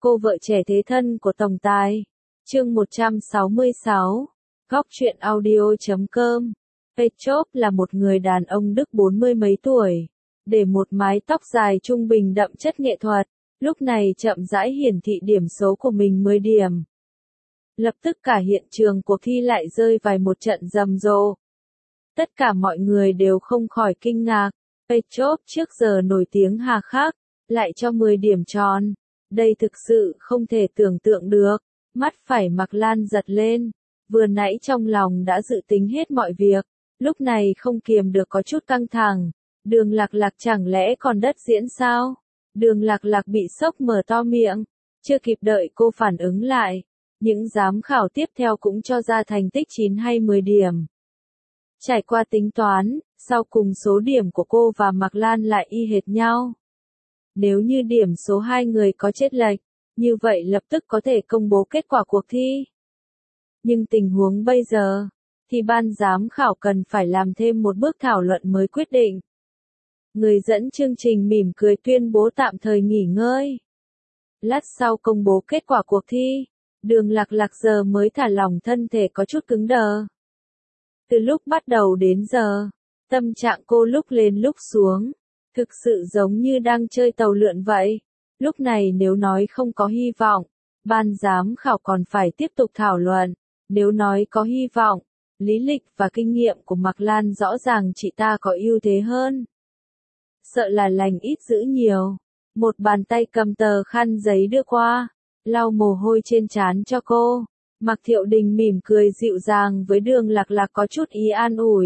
Cô vợ trẻ thế thân của tổng tài. Chương 166. Góc truyện audio.com. Petrov là một người đàn ông Đức 40 mấy tuổi, để một mái tóc dài trung bình đậm chất nghệ thuật, lúc này chậm rãi hiển thị điểm số của mình 10 điểm. Lập tức cả hiện trường cuộc thi lại rơi vào một trận rầm rộ. Tất cả mọi người đều không khỏi kinh ngạc, Petrov trước giờ nổi tiếng hà khắc, lại cho 10 điểm tròn. Đây thực sự không thể tưởng tượng được. Mắt phải Mạc Lan giật lên, vừa nãy trong lòng đã dự tính hết mọi việc, lúc này không kiềm được có chút căng thẳng. Đường Lạc Lạc chẳng lẽ còn đất diễn sao? Đường Lạc Lạc bị sốc mở to miệng, chưa kịp đợi cô phản ứng lại. Những giám khảo tiếp theo cũng cho ra thành tích 9 hay 10 điểm. Trải qua tính toán, sau cùng số điểm của cô và Mạc Lan lại y hệt nhau. Nếu như điểm số hai người có chênh lệch, như vậy lập tức có thể công bố kết quả cuộc thi. Nhưng tình huống bây giờ, thì ban giám khảo cần phải làm thêm một bước thảo luận mới quyết định. Người dẫn chương trình mỉm cười tuyên bố tạm thời nghỉ ngơi. Lát sau công bố kết quả cuộc thi, Đường Lạc Lạc giờ mới thả lỏng thân thể có chút cứng đờ. Từ lúc bắt đầu đến giờ, tâm trạng cô lúc lên lúc xuống, thực sự giống như đang chơi tàu lượn vậy. Lúc này nếu nói không có hy vọng, ban giám khảo còn phải tiếp tục thảo luận. Nếu nói có hy vọng, lý lịch và kinh nghiệm của Mạc Lan rõ ràng chị ta có ưu thế hơn. Sợ là lành ít dữ nhiều. Một bàn tay cầm tờ khăn giấy đưa qua, lau mồ hôi trên trán cho cô. Mạc Thiệu Đình mỉm cười dịu dàng với Đường Lạc Lạc có chút ý an ủi.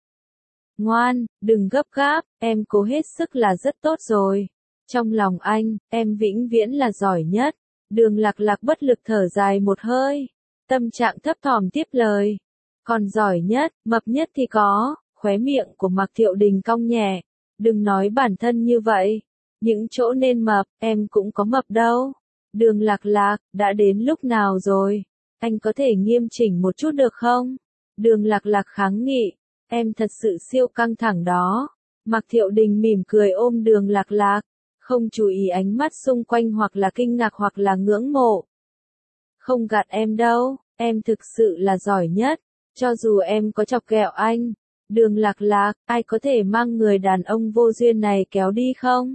Ngoan, đừng gấp gáp, em cố hết sức là rất tốt rồi. Trong lòng anh, em vĩnh viễn là giỏi nhất. Đường Lạc Lạc bất lực thở dài một hơi. Tâm trạng thấp thỏm tiếp lời. Còn giỏi nhất, mập nhất thì có. Khóe miệng của Mạc Thiệu Đình cong nhẹ. Đừng nói bản thân như vậy. Những chỗ nên mập, em cũng có mập đâu. Đường Lạc Lạc, đã đến lúc nào rồi? Anh có thể nghiêm chỉnh một chút được không? Đường Lạc Lạc kháng nghị. Em thật sự siêu căng thẳng đó. Mạc Thiệu Đình mỉm cười ôm Đường Lạc Lạc, không chú ý ánh mắt xung quanh hoặc là kinh ngạc hoặc là ngưỡng mộ. Không gạt em đâu, em thực sự là giỏi nhất, cho dù em có chọc ghẹo anh. Đường Lạc Lạc, ai có thể mang người đàn ông vô duyên này kéo đi không?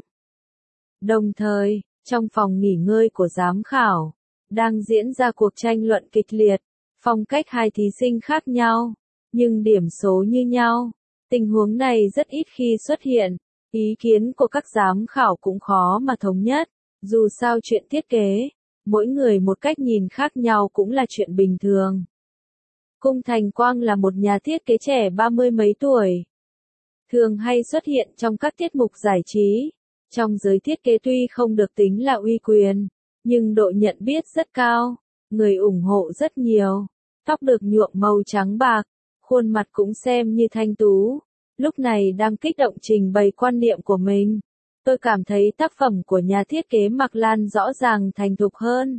Đồng thời, trong phòng nghỉ ngơi của giám khảo, đang diễn ra cuộc tranh luận kịch liệt, phong cách hai thí sinh khác nhau, nhưng điểm số như nhau. Tình huống này rất ít khi xuất hiện. Ý kiến của các giám khảo cũng khó mà thống nhất, dù sao chuyện thiết kế, mỗi người một cách nhìn khác nhau cũng là chuyện bình thường. Cung Thành Quang là một nhà thiết kế trẻ 30 mấy tuổi, thường hay xuất hiện trong các tiết mục giải trí. Trong giới thiết kế tuy không được tính là uy quyền, nhưng độ nhận biết rất cao, người ủng hộ rất nhiều. Tóc được nhuộm màu trắng bạc, khuôn mặt cũng xem như thanh tú. Lúc này đang kích động trình bày quan niệm của mình. Tôi cảm thấy tác phẩm của nhà thiết kế Mạc Lan rõ ràng thành thục hơn.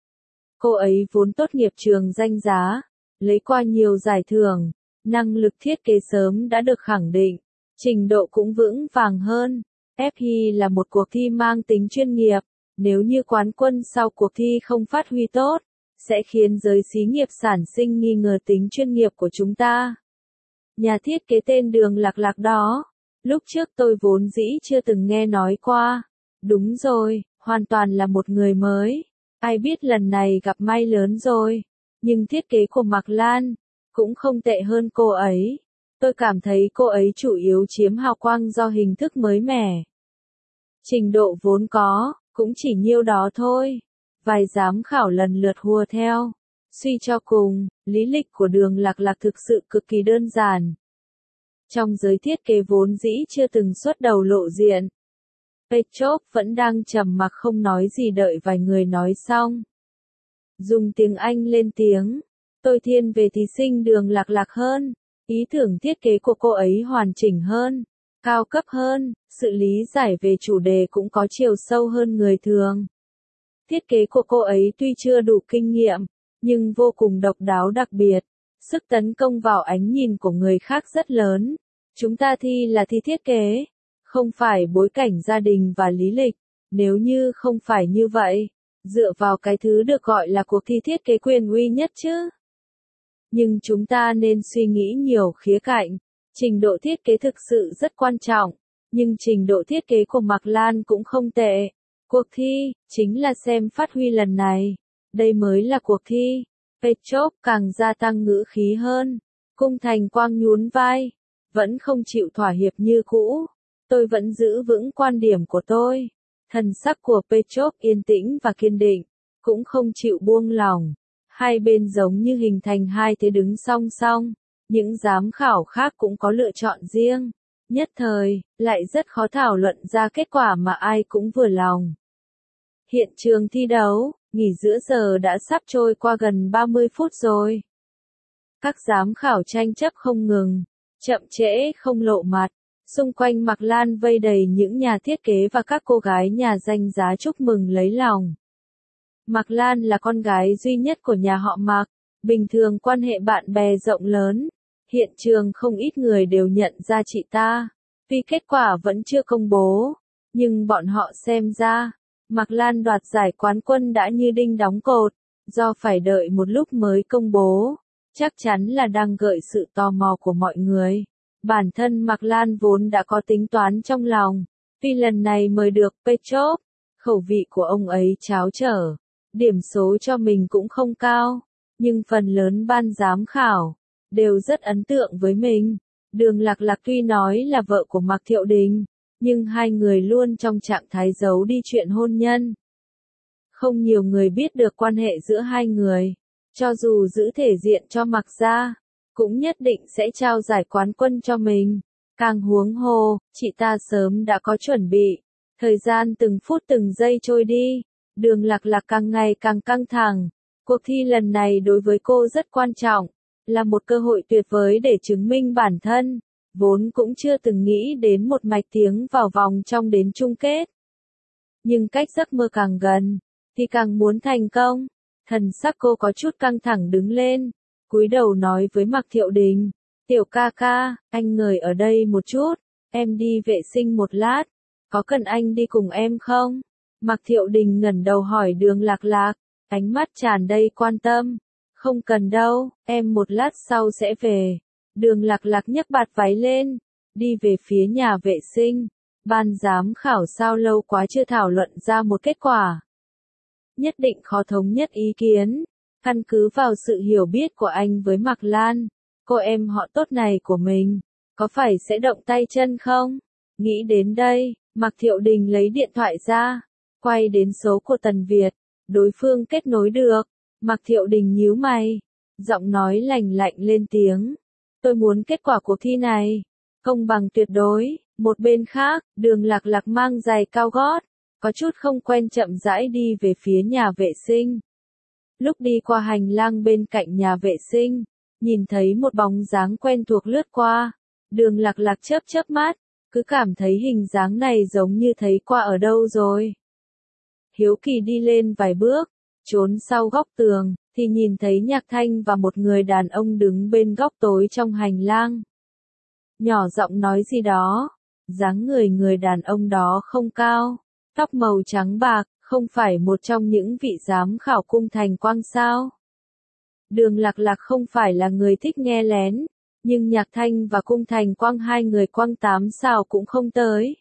Cô ấy vốn tốt nghiệp trường danh giá, lấy qua nhiều giải thưởng, năng lực thiết kế sớm đã được khẳng định, trình độ cũng vững vàng hơn. FI là một cuộc thi mang tính chuyên nghiệp, nếu như quán quân sau cuộc thi không phát huy tốt, sẽ khiến giới xí nghiệp sản sinh nghi ngờ tính chuyên nghiệp của chúng ta. Nhà thiết kế tên Đường Lạc Lạc đó, lúc trước tôi vốn dĩ chưa từng nghe nói qua. Đúng rồi, hoàn toàn là một người mới. Ai biết lần này gặp may lớn rồi. Nhưng thiết kế của Mạc Lan cũng không tệ hơn cô ấy. Tôi cảm thấy cô ấy chủ yếu chiếm hào quang do hình thức mới mẻ. Trình độ vốn có, cũng chỉ nhiêu đó thôi. Vài giám khảo lần lượt hùa theo. Suy cho cùng, lý lịch của Đường Lạc Lạc thực sự cực kỳ đơn giản. Trong giới thiết kế vốn dĩ chưa từng xuất đầu lộ diện. Petrov vẫn đang trầm mặc không nói gì đợi vài người nói xong. Dùng tiếng Anh lên tiếng. Tôi thiên về thí sinh Đường Lạc Lạc hơn. Ý tưởng thiết kế của cô ấy hoàn chỉnh hơn, cao cấp hơn, sự lý giải về chủ đề cũng có chiều sâu hơn người thường. Thiết kế của cô ấy tuy chưa đủ kinh nghiệm, nhưng vô cùng độc đáo đặc biệt. Sức tấn công vào ánh nhìn của người khác rất lớn. Chúng ta thi là thi thiết kế, không phải bối cảnh gia đình và lý lịch. Nếu như không phải như vậy, dựa vào cái thứ được gọi là cuộc thi thiết kế quyền uy nhất chứ. Nhưng chúng ta nên suy nghĩ nhiều khía cạnh. Trình độ thiết kế thực sự rất quan trọng, nhưng trình độ thiết kế của Mạc Lan cũng không tệ. Cuộc thi, chính là xem phát huy lần này. Đây mới là cuộc thi. Petrov càng gia tăng ngữ khí hơn. Cung Thành Quang nhún vai. Vẫn không chịu thỏa hiệp như cũ. Tôi vẫn giữ vững quan điểm của tôi. Thần sắc của Petrov yên tĩnh và kiên định, cũng không chịu buông lỏng. Hai bên giống như hình thành hai thế đứng song song. Những giám khảo khác cũng có lựa chọn riêng. Nhất thời, lại rất khó thảo luận ra kết quả mà ai cũng vừa lòng. Hiện trường thi đấu, nghỉ giữa giờ đã sắp trôi qua gần 30 phút rồi. Các giám khảo tranh chấp không ngừng, chậm trễ không lộ mặt. Xung quanh Mạc Lan vây đầy những nhà thiết kế và các cô gái nhà danh giá chúc mừng lấy lòng. Mạc Lan là con gái duy nhất của nhà họ Mạc, bình thường quan hệ bạn bè rộng lớn. Hiện trường không ít người đều nhận ra chị ta. Tuy kết quả vẫn chưa công bố, nhưng bọn họ xem ra, Mạc Lan đoạt giải quán quân đã như đinh đóng cột, do phải đợi một lúc mới công bố, chắc chắn là đang gợi sự tò mò của mọi người. Bản thân Mạc Lan vốn đã có tính toán trong lòng, tuy lần này mời được Petrov, khẩu vị của ông ấy cháo trở, điểm số cho mình cũng không cao, nhưng phần lớn ban giám khảo đều rất ấn tượng với mình. Đường Lạc Lạc tuy nói là vợ của Mạc Thiệu Đình, nhưng hai người luôn trong trạng thái giấu đi chuyện hôn nhân. Không nhiều người biết được quan hệ giữa hai người, cho dù giữ thể diện cho Mạc gia, cũng nhất định sẽ trao giải quán quân cho mình. Càng huống hồ, chị ta sớm đã có chuẩn bị. Thời gian từng phút từng giây trôi đi, Đường Lạc Lạc càng ngày càng căng thẳng. Cuộc thi lần này đối với cô rất quan trọng, là một cơ hội tuyệt vời để chứng minh bản thân, vốn cũng chưa từng nghĩ đến một mạch tiếng vào vòng trong đến chung kết. Nhưng cách giấc mơ càng gần, thì càng muốn thành công. Thần sắc cô có chút căng thẳng đứng lên, cúi đầu nói với Mạc Thiệu Đình, "Tiểu ca ca, anh ngồi ở đây một chút, em đi vệ sinh một lát, có cần anh đi cùng em không?" Mạc Thiệu Đình ngẩng đầu hỏi Đường Lạc Lạc, ánh mắt tràn đầy quan tâm. "Không cần đâu, em một lát sau sẽ về." Đường Lạc Lạc nhấc bạt váy lên, đi về phía nhà vệ sinh. Ban giám khảo sao lâu quá chưa thảo luận ra một kết quả. Nhất định khó thống nhất ý kiến. Căn cứ vào sự hiểu biết của anh với Mạc Lan, cô em họ tốt này của mình, có phải sẽ động tay chân không? Nghĩ đến đây, Mạc Thiệu Đình lấy điện thoại ra, quay đến số của Tần Việt. Đối phương kết nối được. Mạc Thiệu Đình nhíu mày, giọng nói lành lạnh lên tiếng. "Tôi muốn kết quả cuộc thi này công bằng tuyệt đối." Một bên khác, Đường Lạc Lạc mang giày cao gót, có chút không quen chậm rãi đi về phía nhà vệ sinh. Lúc đi qua hành lang bên cạnh nhà vệ sinh, nhìn thấy một bóng dáng quen thuộc lướt qua. Đường Lạc Lạc chớp chớp mắt, cứ cảm thấy hình dáng này giống như thấy qua ở đâu rồi. Hiếu kỳ đi lên vài bước, trốn sau góc tường, thì nhìn thấy Nhạc Thanh và một người đàn ông đứng bên góc tối trong hành lang. Nhỏ giọng nói gì đó, dáng người đàn ông đó không cao, tóc màu trắng bạc, không phải một trong những vị giám khảo Cung Thành Quang sao? Đường Lạc Lạc không phải là người thích nghe lén, nhưng Nhạc Thanh và Cung Thành Quang hai người quăng 8 sao cũng không tới.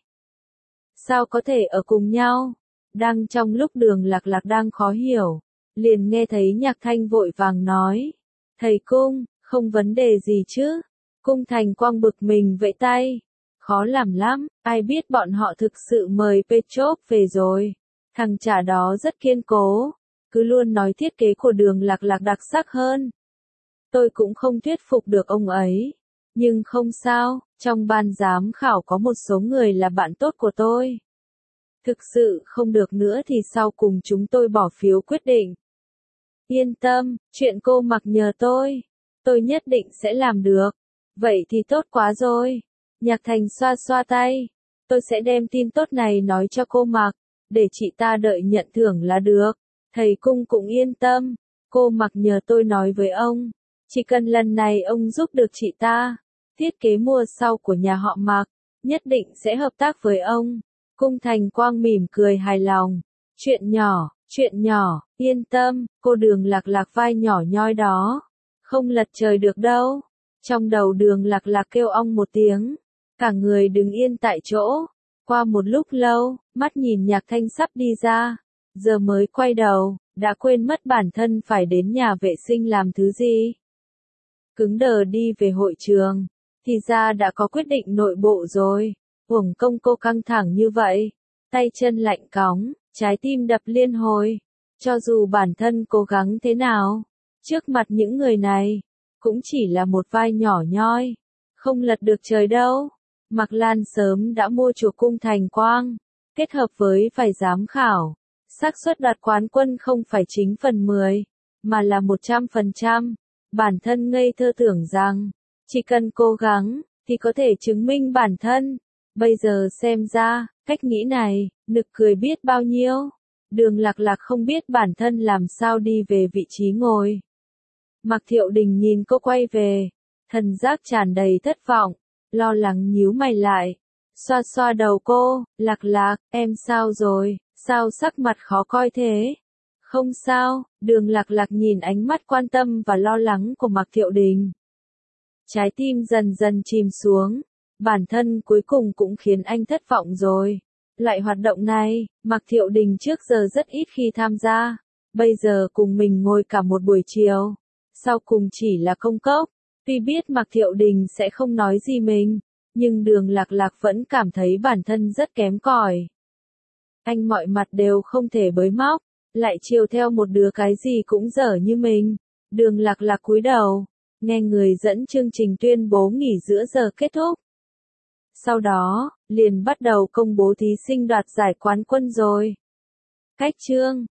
Sao có thể ở cùng nhau? Đang trong lúc Đường Lạc Lạc đang khó hiểu, liền nghe thấy Nhạc Thanh vội vàng nói, "Thầy Cung, không vấn đề gì chứ?" Cung Thành Quang bực mình vẫy tay, "Khó làm lắm, ai biết bọn họ thực sự mời Petrov về rồi. Thằng chả đó rất kiên cố, cứ luôn nói thiết kế của Đường Lạc Lạc đặc sắc hơn. Tôi cũng không thuyết phục được ông ấy. Nhưng không sao, trong ban giám khảo có một số người là bạn tốt của tôi. Thực sự không được nữa thì sau cùng chúng tôi bỏ phiếu quyết định." "Yên tâm, chuyện cô Mặc nhờ tôi nhất định sẽ làm được." "Vậy thì tốt quá rồi." Nhạc Thành xoa xoa tay, "Tôi sẽ đem tin tốt này nói cho cô Mặc, để chị ta đợi nhận thưởng là được. Thầy Cung cũng yên tâm, cô Mặc nhờ tôi nói với ông, chỉ cần lần này ông giúp được chị ta, thiết kế mùa sau của nhà họ Mạc, nhất định sẽ hợp tác với ông." Cung Thành Quang mỉm cười hài lòng, "Chuyện nhỏ, Chuyện nhỏ, yên tâm, cô Đường Lạc Lạc vai nhỏ nhoi đó. Không lật trời được đâu. Trong đầu Đường Lạc Lạc kêu ong một tiếng. Cả người đứng yên tại chỗ. Qua một lúc lâu, mắt nhìn Nhạc Thanh sắp đi ra. Giờ mới quay đầu, đã quên mất bản thân phải đến nhà vệ sinh làm thứ gì. Cứng đờ đi về hội trường. Thì ra đã có quyết định nội bộ rồi. Uổng công cô căng thẳng như vậy. Tay chân lạnh cóng, trái tim đập liên hồi. Cho dù bản thân cố gắng thế nào, trước mặt những người này, cũng chỉ là một vai nhỏ nhoi. Không lật được trời đâu. Mạc Lan sớm đã mua chuộc cung Thành Quang. Kết hợp với vài giám khảo. Xác suất đoạt quán quân không phải chính phần 10, mà là 100%. Bản thân ngây thơ tưởng rằng, chỉ cần cố gắng, thì có thể chứng minh bản thân. Bây giờ xem ra, cách nghĩ này, nực cười biết bao nhiêu. Đường Lạc Lạc không biết bản thân làm sao đi về vị trí ngồi. Mạc Thiệu Đình nhìn cô quay về, thần giác tràn đầy thất vọng, lo lắng nhíu mày lại. Xoa xoa đầu cô, Lạc Lạc, em sao rồi, sao sắc mặt khó coi thế? Không sao, Đường Lạc Lạc nhìn ánh mắt quan tâm và lo lắng của Mạc Thiệu Đình. Trái tim dần dần chìm xuống, bản thân cuối cùng cũng khiến anh thất vọng rồi. Loại hoạt động này, Mạc Thiệu Đình trước giờ rất ít khi tham gia, bây giờ cùng mình ngồi cả một buổi chiều, sau cùng chỉ là công cốc. Tuy biết Mạc Thiệu Đình sẽ không nói gì mình, nhưng Đường Lạc Lạc vẫn cảm thấy bản thân rất kém cỏi. Anh mọi mặt đều không thể bới móc, lại chiều theo một đứa cái gì cũng dở như mình. Đường Lạc Lạc cúi đầu, nghe người dẫn chương trình tuyên bố nghỉ giữa giờ kết thúc. Sau đó, liền bắt đầu công bố thí sinh đoạt giải quán quân rồi. Cách chương